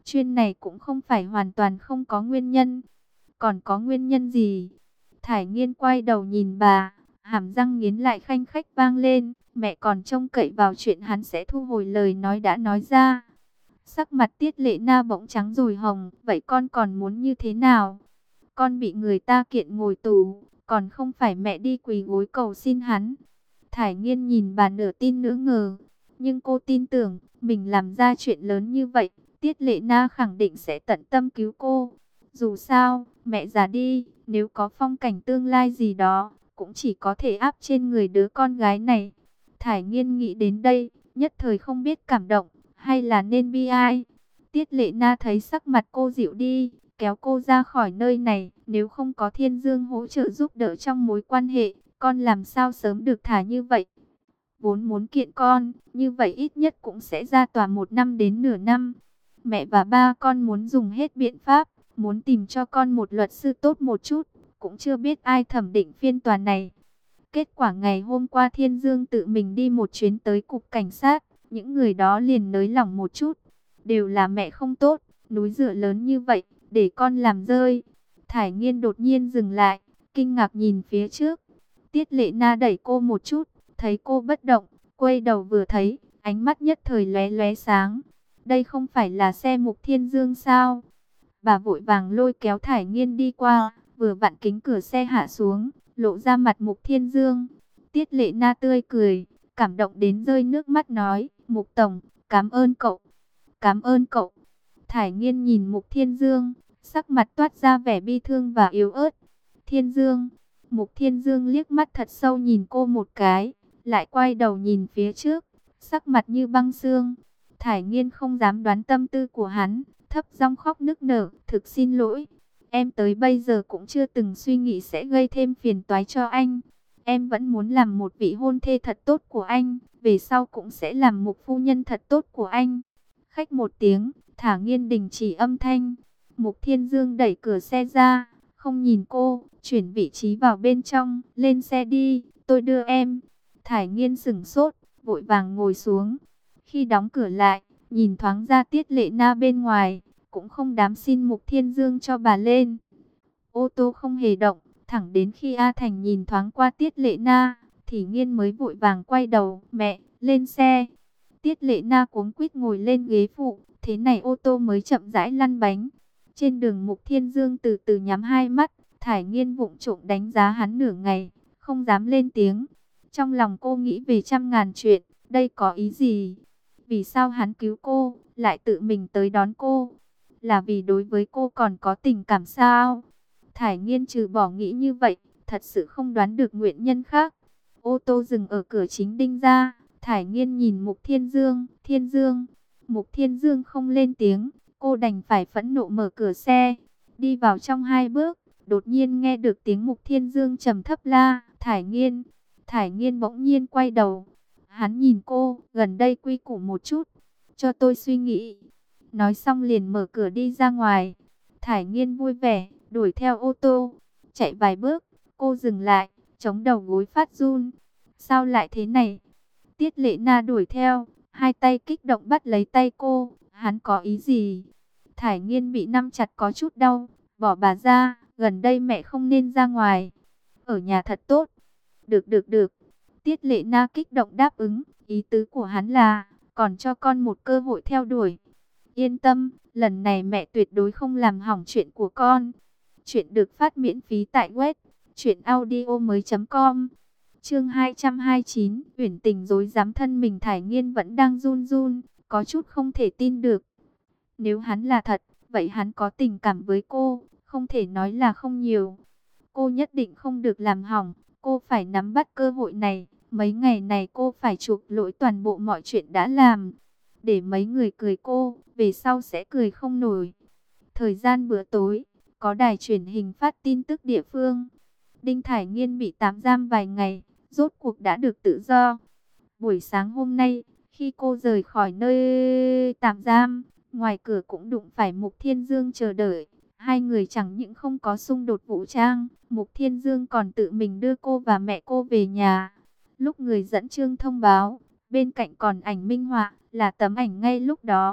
Chuyên này cũng không phải hoàn toàn không có nguyên nhân. Còn có nguyên nhân gì? Thải Nghiên quay đầu nhìn bà, hàm răng nghiến lại khanh khách vang lên. Mẹ còn trông cậy vào chuyện hắn sẽ thu hồi lời nói đã nói ra. Sắc mặt Tiết Lệ Na bỗng trắng rồi hồng. Vậy con còn muốn như thế nào? Con bị người ta kiện ngồi tù, còn không phải mẹ đi quỳ gối cầu xin hắn. Thải Nghiên nhìn bà nửa tin nửa ngờ. Nhưng cô tin tưởng, mình làm ra chuyện lớn như vậy, Tiết Lệ Na khẳng định sẽ tận tâm cứu cô. Dù sao, mẹ già đi, nếu có phong cảnh tương lai gì đó, cũng chỉ có thể áp trên người đứa con gái này. Thải Nghiên nghĩ đến đây, nhất thời không biết cảm động, hay là nên bi ai. Tiết Lệ Na thấy sắc mặt cô dịu đi, kéo cô ra khỏi nơi này. Nếu không có Thiên Dương hỗ trợ giúp đỡ trong mối quan hệ, con làm sao sớm được thả như vậy. Vốn muốn kiện con, như vậy ít nhất cũng sẽ ra tòa 1 năm đến nửa năm. Mẹ và ba con muốn dùng hết biện pháp, muốn tìm cho con một luật sư tốt một chút, cũng chưa biết ai thẩm định phiên tòa này. Kết quả ngày hôm qua Thiên Dương tự mình đi một chuyến tới cục cảnh sát, những người đó liền nới lỏng một chút. Đều là mẹ không tốt, núi dựa lớn như vậy, để con làm rơi. Thải Nghiên đột nhiên dừng lại, kinh ngạc nhìn phía trước. Tiết Lệ Na đẩy cô một chút, thấy cô bất động, quay đầu vừa thấy, ánh mắt nhất thời lóe lóe sáng. Đây không phải là xe Mục Thiên Dương sao? Bà vội vàng lôi kéo Thải Nghiên đi qua, vừa vặn kính cửa xe hạ xuống, lộ ra mặt Mục Thiên Dương. Tiết Lệ Na tươi cười, cảm động đến rơi nước mắt nói, Mục Tổng, cảm ơn cậu, cảm ơn cậu. Thải Nghiên nhìn Mục Thiên Dương, sắc mặt toát ra vẻ bi thương và yếu ớt. Thiên Dương, Mục Thiên Dương liếc mắt thật sâu nhìn cô một cái, lại quay đầu nhìn phía trước, sắc mặt như băng xương. Thải Nghiên không dám đoán tâm tư của hắn, thấp giọng khóc nức nở, thực xin lỗi. Em tới bây giờ cũng chưa từng suy nghĩ sẽ gây thêm phiền toái cho anh. Em vẫn muốn làm một vị hôn thê thật tốt của anh, về sau cũng sẽ làm một phu nhân thật tốt của anh. Khách một tiếng, Thả Nghiên đình chỉ âm thanh. Mục Thiên Dương đẩy cửa xe ra, không nhìn cô, chuyển vị trí vào bên trong, lên xe đi, tôi đưa em. Thải Nghiên sững sốt, vội vàng ngồi xuống. Khi đóng cửa lại, nhìn thoáng ra Tiết Lệ Na bên ngoài, cũng không đám xin Mục Thiên Dương cho bà lên. Ô tô không hề động, thẳng đến khi A Thành nhìn thoáng qua Tiết Lệ Na, thì Nghiên mới vội vàng quay đầu, mẹ, lên xe. Tiết Lệ Na cuống quýt ngồi lên ghế phụ, thế này ô tô mới chậm rãi lăn bánh. Trên đường Mục Thiên Dương từ từ nhắm hai mắt, Thải Nghiên vụng trộm đánh giá hắn nửa ngày, không dám lên tiếng. Trong lòng cô nghĩ về trăm ngàn chuyện, đây có ý gì? Vì sao hắn cứu cô, lại tự mình tới đón cô? Là vì đối với cô còn có tình cảm sao? Thải Nghiên trừ bỏ nghĩ như vậy, thật sự không đoán được nguyên nhân khác. Ô tô dừng ở cửa chính đinh ra, Thải Nghiên nhìn Mục Thiên Dương, Thiên Dương. Mục Thiên Dương không lên tiếng, cô đành phải phẫn nộ mở cửa xe. Đi vào trong 2 bước, đột nhiên nghe được tiếng Mục Thiên Dương trầm thấp la, Thải Nghiên. Thải Nghiên bỗng nhiên quay đầu. Hắn nhìn cô, gần đây quy củ một chút, cho tôi suy nghĩ. Nói xong liền mở cửa đi ra ngoài. Thải Nghiên vui vẻ, đuổi theo ô tô. Chạy vài bước, cô dừng lại, chống đầu gối phát run. Sao lại thế này? Tiết Lệ Na đuổi theo, hai tay kích động bắt lấy tay cô. Hắn có ý gì? Thải Nghiên bị nắm chặt có chút đau, bỏ bà ra. Gần đây mẹ không nên ra ngoài, ở nhà thật tốt. Được được được. Tiết Lệ Na kích động đáp ứng. Ý tứ của hắn là còn cho con một cơ hội theo đuổi. Yên tâm, lần này mẹ tuyệt đối không làm hỏng chuyện của con. Chuyện được phát miễn phí tại web truyệnaudiomoi.com. Chương 229, Uyển Tình dối dám thân mình. Thải Nghiên vẫn đang run run, có chút không thể tin được. Nếu hắn là thật, vậy hắn có tình cảm với cô, không thể nói là không nhiều. Cô nhất định không được làm hỏng, cô phải nắm bắt cơ hội này. Mấy ngày này cô phải chuộc lỗi toàn bộ mọi chuyện đã làm, để mấy người cười cô, về sau sẽ cười không nổi. Thời gian bữa tối, có đài truyền hình phát tin tức địa phương. Đinh Thải Nghiên bị tạm giam vài ngày, rốt cuộc đã được tự do. Buổi sáng hôm nay, khi cô rời khỏi nơi tạm giam, ngoài cửa cũng đụng phải Mục Thiên Dương chờ đợi. Hai người chẳng những không có xung đột vũ trang, Mục Thiên Dương còn tự mình đưa cô và mẹ cô về nhà. Lúc người dẫn chương thông báo, bên cạnh còn ảnh minh họa, là tấm ảnh ngay lúc đó.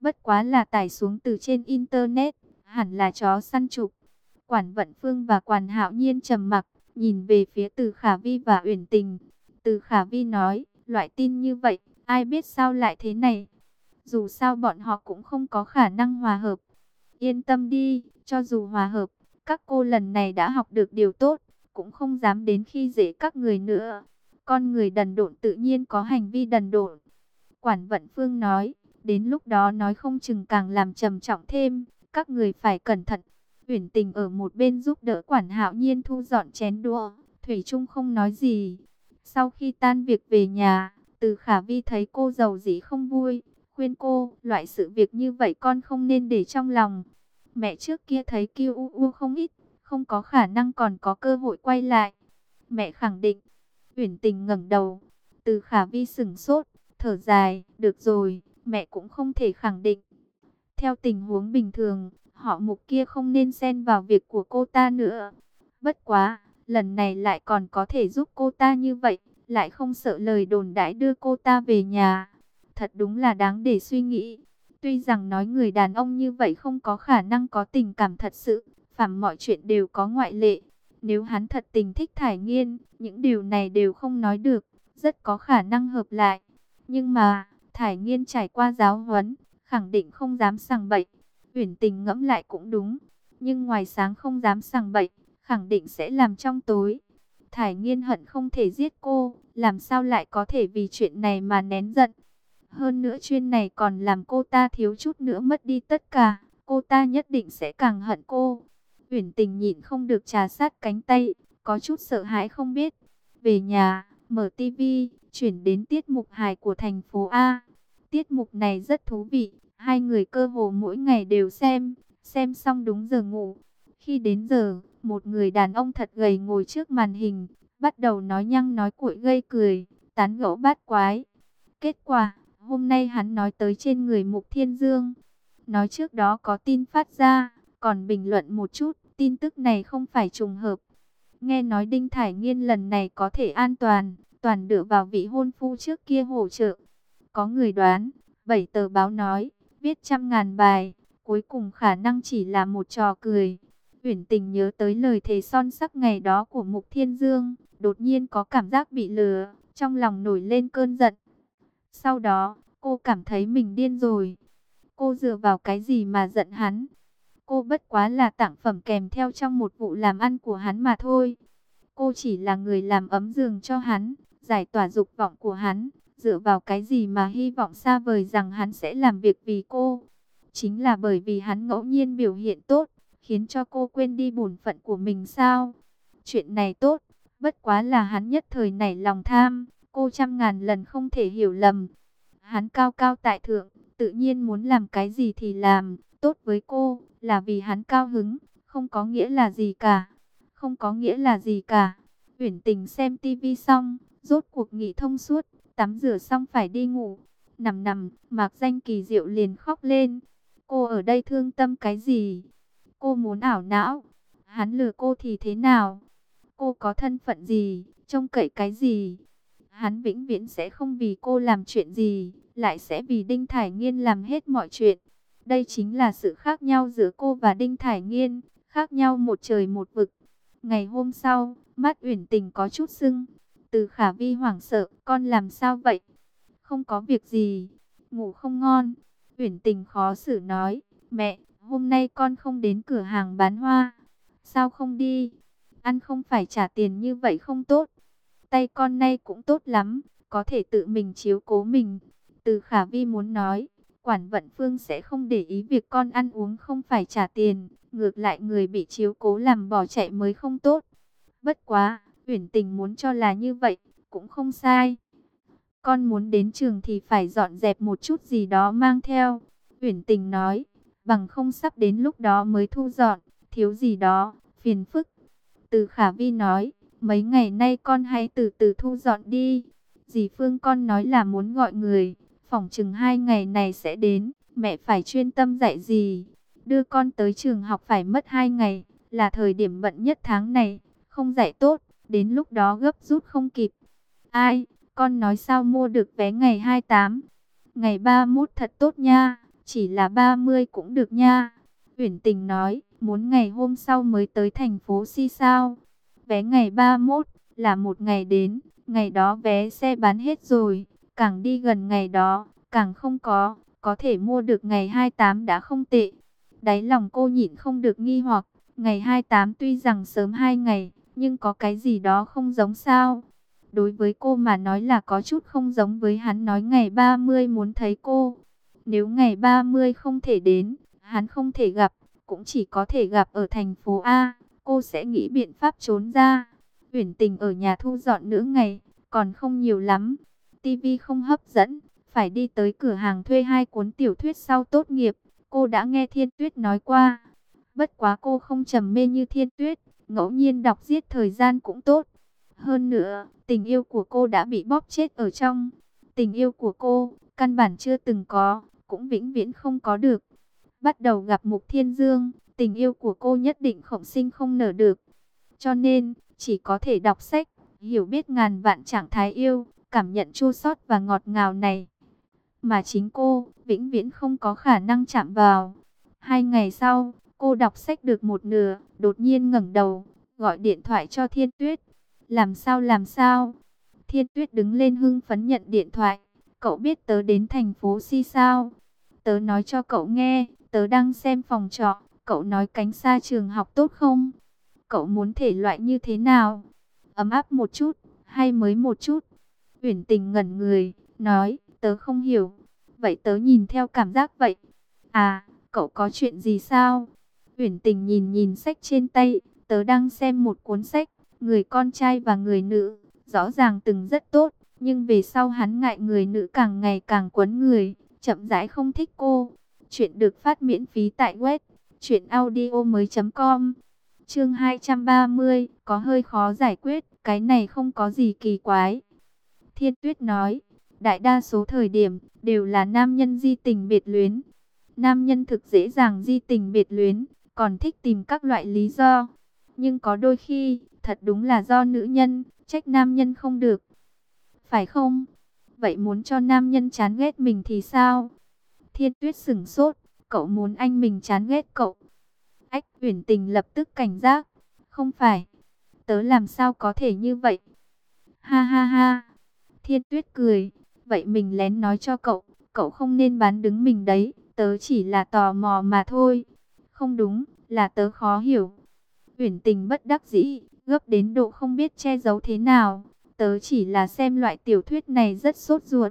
bất quá là tải xuống từ trên internet, hẳn là chó săn chụp. Quản Vận Phương và Quản Hạo Nhiên trầm mặc, nhìn về phía Từ Khả Vi và Uyển Tình. Từ Khả Vi nói, loại tin như vậy, ai biết sao lại thế này. Dù sao bọn họ cũng không có khả năng hòa hợp. Yên tâm đi, cho dù hòa hợp, các cô lần này đã học được điều tốt, cũng không dám đến khi dễ các người nữa. Con người đần độn tự nhiên có hành vi đần độn. Quản Vận Phương nói, đến lúc đó nói không chừng càng làm trầm trọng thêm, các người phải cẩn thận. Uyển Tình ở một bên giúp đỡ Quản Hạo Nhiên thu dọn chén đũa, thủy chung không nói gì. Sau khi tan việc về nhà, Từ Khả Vi thấy cô giàu dĩ không vui, khuyên cô, loại sự việc như vậy con không nên để trong lòng. Mẹ trước kia thấy kiêu u không ít, không có khả năng còn có cơ hội quay lại. Mẹ khẳng định. Uyển Tình ngẩng đầu. Từ Khả Vi sững sốt, thở dài, được rồi, mẹ cũng không thể khẳng định. Theo tình huống bình thường, họ Mục kia không nên xen vào việc của cô ta nữa. Bất quá, lần này lại còn có thể giúp cô ta như vậy, lại không sợ lời đồn đãi đưa cô ta về nhà. Thật đúng là đáng để suy nghĩ. Tuy rằng nói người đàn ông như vậy không có khả năng có tình cảm thật sự, phàm mọi chuyện đều có ngoại lệ. Nếu hắn thật tình thích Thải Nghiên, những điều này đều không nói được, rất có khả năng hợp lại. Nhưng mà, Thải Nghiên trải qua giáo huấn, khẳng định không dám sằng bậy. Uyển Tình ngẫm lại cũng đúng, nhưng ngoài sáng không dám sằng bậy, khẳng định sẽ làm trong tối. Thải Nghiên hận không thể giết cô, làm sao lại có thể vì chuyện này mà nén giận. Hơn nữa chuyện này còn làm cô ta thiếu chút nữa mất đi tất cả, cô ta nhất định sẽ càng hận cô. Uyển Tình nhịn không được trà sát cánh tay, có chút sợ hãi không biết. Về nhà, mở tivi, chuyển đến tiết mục hài của thành phố A. Tiết mục này rất thú vị, hai người cơ hồ mỗi ngày đều xem xong đúng giờ ngủ. Khi đến giờ, một người đàn ông thật gầy ngồi trước màn hình, bắt đầu nói nhăng nói cuội gây cười, tán gẫu bát quái. Kết quả, hôm nay hắn nói tới trên người Mục Thiên Dương. Nói trước đó có tin phát ra, còn bình luận một chút, tin tức này không phải trùng hợp. Nghe nói Đinh Thải Nghiên lần này có thể an toàn, toàn dựa vào vị hôn phu trước kia hỗ trợ. Có người đoán, 7 tờ báo nói, viết trăm ngàn bài, cuối cùng khả năng chỉ là một trò cười. Uyển Tình nhớ tới lời thề son sắc ngày đó của Mục Thiên Dương, đột nhiên có cảm giác bị lừa, trong lòng nổi lên cơn giận. Sau đó, cô cảm thấy mình điên rồi. Cô dựa vào cái gì mà giận hắn? Cô bất quá là tặng phẩm kèm theo trong một vụ làm ăn của hắn mà thôi. Cô chỉ là người làm ấm giường cho hắn, giải tỏa dục vọng của hắn. Dựa vào cái gì mà hy vọng xa vời rằng hắn sẽ làm việc vì cô? Chính là bởi vì hắn ngẫu nhiên biểu hiện tốt, khiến cho cô quên đi bổn phận của mình sao? Chuyện này tốt, bất quá là hắn nhất thời nảy lòng tham, cô trăm ngàn lần không thể hiểu lầm. Hắn cao cao tại thượng, tự nhiên muốn làm cái gì thì làm, tốt với cô, là vì hắn cao hứng, không có nghĩa là gì cả. Không có nghĩa là gì cả. Uyển Tình xem tivi xong, rốt cuộc nghĩ thông suốt, tắm rửa xong phải đi ngủ. Nằm, Mạc Danh Kỳ Diệu liền khóc lên. Cô ở đây thương tâm cái gì? Cô muốn ảo não. Hắn lừa cô thì thế nào? Cô có thân phận gì? Trông cậy cái gì? Hắn vĩnh viễn sẽ không vì cô làm chuyện gì, lại sẽ vì Đinh Thải Nghiên làm hết mọi chuyện. Đây chính là sự khác nhau giữa cô và Đinh Thải Nghiên, khác nhau một trời một vực. Ngày hôm sau, mắt Uyển Tình có chút sưng. Từ Khả Vi hoảng sợ, con làm sao vậy? Không có việc gì, ngủ không ngon. Uyển Tình khó xử nói, mẹ, hôm nay con không đến cửa hàng bán hoa. Sao không đi? Ăn không phải trả tiền như vậy không tốt. Tay con nay cũng tốt lắm, có thể tự mình chiếu cố mình. Từ Khả Vi muốn nói, Quản Vận Phương sẽ không để ý việc con ăn uống không phải trả tiền. Ngược lại người bị chiếu cố làm bỏ chạy mới không tốt. Bất quá, Uyển Tình muốn cho là như vậy, cũng không sai. Con muốn đến trường thì phải dọn dẹp một chút gì đó mang theo. Uyển Tình nói, bằng không sắp đến lúc đó mới thu dọn, thiếu gì đó, phiền phức. Từ Khả Vi nói, mấy ngày nay con hãy từ từ thu dọn đi. Dì Phương con nói là muốn gọi người, phỏng chừng 2 ngày này sẽ đến, mẹ phải chuyên tâm dạy dì. Đưa con tới trường học phải mất 2 ngày, là thời điểm bận nhất tháng này, không dạy tốt, đến lúc đó gấp rút không kịp. Ai, con nói sao mua được vé ngày 28, ngày 31 thật tốt nha, Chỉ là 30 cũng được nha. Uyển Tình nói, muốn ngày hôm sau mới tới thành phố Si sao? Vé ngày 31 là một ngày đến, ngày đó vé xe bán hết rồi, càng đi gần ngày đó, càng không có thể mua được ngày 28 đã không tệ. Đáy lòng cô nhịn không được nghi hoặc, ngày 28 tuy rằng sớm 2 ngày, nhưng có cái gì đó không giống sao? Đối với cô mà nói là có chút không giống với hắn nói ngày 30 muốn thấy cô. Nếu ngày 30 không thể đến, hắn không thể gặp, cũng chỉ có thể gặp ở thành phố A, cô sẽ nghĩ biện pháp trốn ra. Uyển Tình ở nhà thu dọn nửa ngày, còn không nhiều lắm. Tivi không hấp dẫn, phải đi tới cửa hàng thuê 2 cuốn tiểu thuyết sau tốt nghiệp. Cô đã nghe Thiên Tuyết nói qua. Bất quá cô không trầm mê như Thiên Tuyết, ngẫu nhiên đọc giết thời gian cũng tốt. Hơn nữa, tình yêu của cô đã bị bóp chết ở trong. Tình yêu của cô, căn bản chưa từng có, cũng vĩnh viễn không có được. Bắt đầu gặp Mục Thiên Dương, tình yêu của cô nhất định không sinh không nở được. Cho nên, chỉ có thể đọc sách, hiểu biết ngàn vạn trạng thái yêu, cảm nhận chua xót và ngọt ngào này. Mà chính cô, vĩnh viễn không có khả năng chạm vào. 2 ngày sau, cô đọc sách được một nửa, đột nhiên ngẩng đầu, gọi điện thoại cho Thiên Tuyết. Làm sao làm sao? Thiên Tuyết đứng lên hưng phấn nhận điện thoại. Cậu biết tớ đến thành phố Si sao? Tớ nói cho cậu nghe, tớ đang xem phòng trọ. Cậu nói cánh xa trường học tốt không? Cậu muốn thể loại như thế nào? Ấm áp một chút, hay mới một chút? Uyển Tình ngẩn người, nói, tớ không hiểu. Vậy tớ nhìn theo cảm giác vậy. À, cậu có chuyện gì sao? Uyển Tình nhìn nhìn sách trên tay, tớ đang xem một cuốn sách, người con trai và người nữ, rõ ràng từng rất tốt, nhưng về sau hắn ngại người nữ càng ngày càng quấn người, chậm rãi không thích cô. Chuyện được phát miễn phí tại web truyệnaudiomoi.com. Chương 230, có hơi khó giải quyết, cái này không có gì kỳ quái. Thiên Tuyết nói, đại đa số thời điểm đều là nam nhân di tình biệt luyến. Nam nhân thực dễ dàng di tình biệt luyến, còn thích tìm các loại lý do. Nhưng có đôi khi, thật đúng là do nữ nhân, trách nam nhân không được. Phải không? Vậy muốn cho nam nhân chán ghét mình thì sao? Thiên Tuyết sửng sốt, cậu muốn anh mình chán ghét cậu. Ách, Uyển Tình lập tức cảnh giác. Không phải, tớ làm sao có thể như vậy? Ha ha ha. Thiên Tuyết cười, vậy mình lén nói cho cậu, cậu không nên bán đứng mình đấy, tớ chỉ là tò mò mà thôi. Không đúng, là tớ khó hiểu. Uyển Tình bất đắc dĩ, gấp đến độ không biết che giấu thế nào. Tớ chỉ là xem loại tiểu thuyết này rất sốt ruột.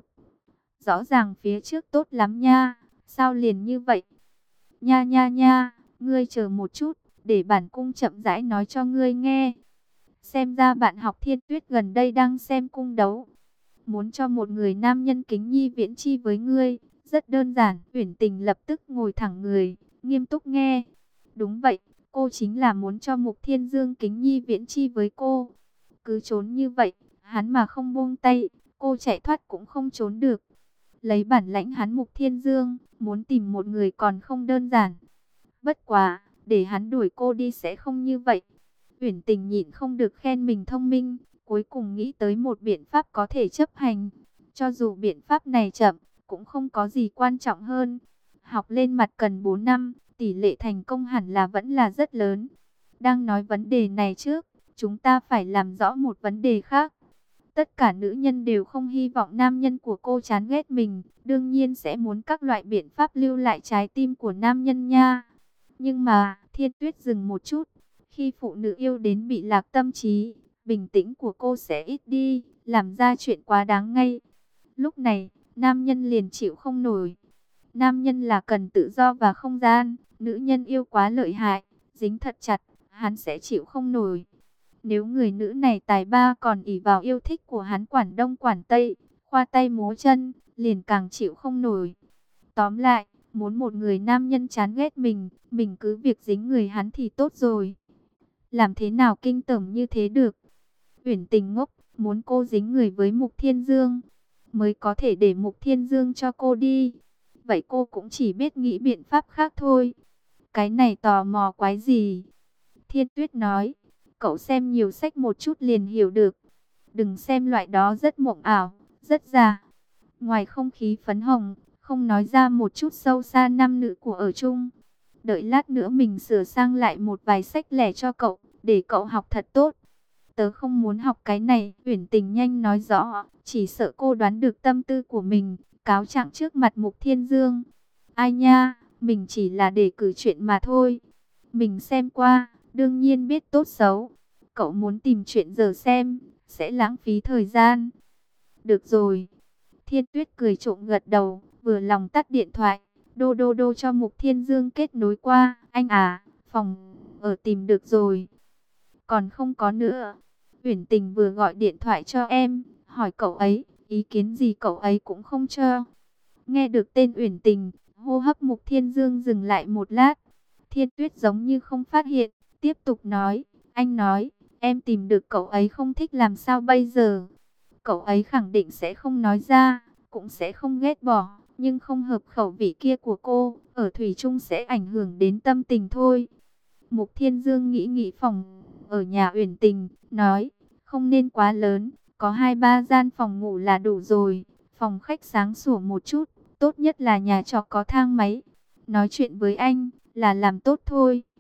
Rõ ràng phía trước tốt lắm nha, sao liền như vậy? Nha nha nha, ngươi chờ một chút, để bản cung chậm rãi nói cho ngươi nghe. Xem ra bạn học Thiên Tuyết gần đây đang xem cung đấu. Muốn cho một người nam nhân kính nhi viễn chi với ngươi, rất đơn giản. Uyển Tình lập tức ngồi thẳng người, nghiêm túc nghe. Đúng vậy, cô chính là muốn cho Mục Thiên Dương kính nhi viễn chi với cô. Cứ trốn như vậy, hắn mà không buông tay, cô chạy thoát cũng không trốn được. Lấy bản lãnh hắn Mục Thiên Dương, muốn tìm một người còn không đơn giản. Bất quá, để hắn đuổi cô đi sẽ không như vậy. Uyển Tình nhịn không được khen mình thông minh, cuối cùng nghĩ tới một biện pháp có thể chấp hành. Cho dù biện pháp này chậm, cũng không có gì quan trọng hơn. Học lên mặt cần 4 năm, tỷ lệ thành công hẳn là vẫn là rất lớn. Đang nói vấn đề này trước, chúng ta phải làm rõ một vấn đề khác. Tất cả nữ nhân đều không hy vọng nam nhân của cô chán ghét mình, đương nhiên sẽ muốn các loại biện pháp lưu lại trái tim của nam nhân nha. Nhưng mà, Thiên Tuyết dừng một chút, khi phụ nữ yêu đến bị lạc tâm trí, bình tĩnh của cô sẽ ít đi, làm ra chuyện quá đáng ngay. Lúc này, nam nhân liền chịu không nổi. Nam nhân là cần tự do và không gian, nữ nhân yêu quá lợi hại, dính thật chặt, hắn sẽ chịu không nổi. Nếu người nữ này tài ba còn ỷ vào yêu thích của hắn quản đông quản tây, khoa tay múa chân, liền càng chịu không nổi. Tóm lại, muốn một người nam nhân chán ghét mình cứ việc dính người hắn thì tốt rồi. Làm thế nào kinh tởm như thế được? Uyển Tình ngốc, muốn cô dính người với Mục Thiên Dương, mới có thể để Mục Thiên Dương cho cô đi. Vậy cô cũng chỉ biết nghĩ biện pháp khác thôi. Cái này tò mò quái gì? Thiên Tuyết nói, cậu xem nhiều sách một chút liền hiểu được. Đừng xem loại đó rất mộng ảo, rất già. Ngoài không khí phấn hồng, không nói ra một chút sâu xa nam nữ của ở chung. Đợi lát nữa mình sửa sang lại một vài sách lẻ cho cậu, để cậu học thật tốt. Tớ không muốn học cái này, Uyển Tình nhanh nói rõ, chỉ sợ cô đoán được tâm tư của mình, cáo trạng trước mặt Mục Thiên Dương. Ai nha, mình chỉ là để cử chuyện mà thôi. Mình xem qua, đương nhiên biết tốt xấu. Cậu muốn tìm chuyện giờ xem, sẽ lãng phí thời gian. Được rồi. Thiên Tuyết cười trộm gật đầu, vừa lòng tắt điện thoại. Đô đô đô cho Mục Thiên Dương kết nối qua. Anh à, phòng ở tìm được rồi. Còn không có nữa. Uyển Tình vừa gọi điện thoại cho em, hỏi cậu ấy, ý kiến gì cậu ấy cũng không cho. Nghe được tên Uyển Tình, hô hấp Mục Thiên Dương dừng lại một lát. Thiên Tuyết giống như không phát hiện, tiếp tục nói, anh nói, em tìm được cậu ấy không thích làm sao bây giờ. Cậu ấy khẳng định sẽ không nói ra, cũng sẽ không ghét bỏ, nhưng không hợp khẩu vị kia của cô, ở thủy chung sẽ ảnh hưởng đến tâm tình thôi. Mục Thiên Dương nghĩ nghĩ phòng ở nhà Uyển Tình, nói, không nên quá lớn, có 2-3 gian phòng ngủ là đủ rồi, phòng khách sáng sủa một chút, tốt nhất là nhà trọ có thang máy. Nói chuyện với anh là làm tốt thôi.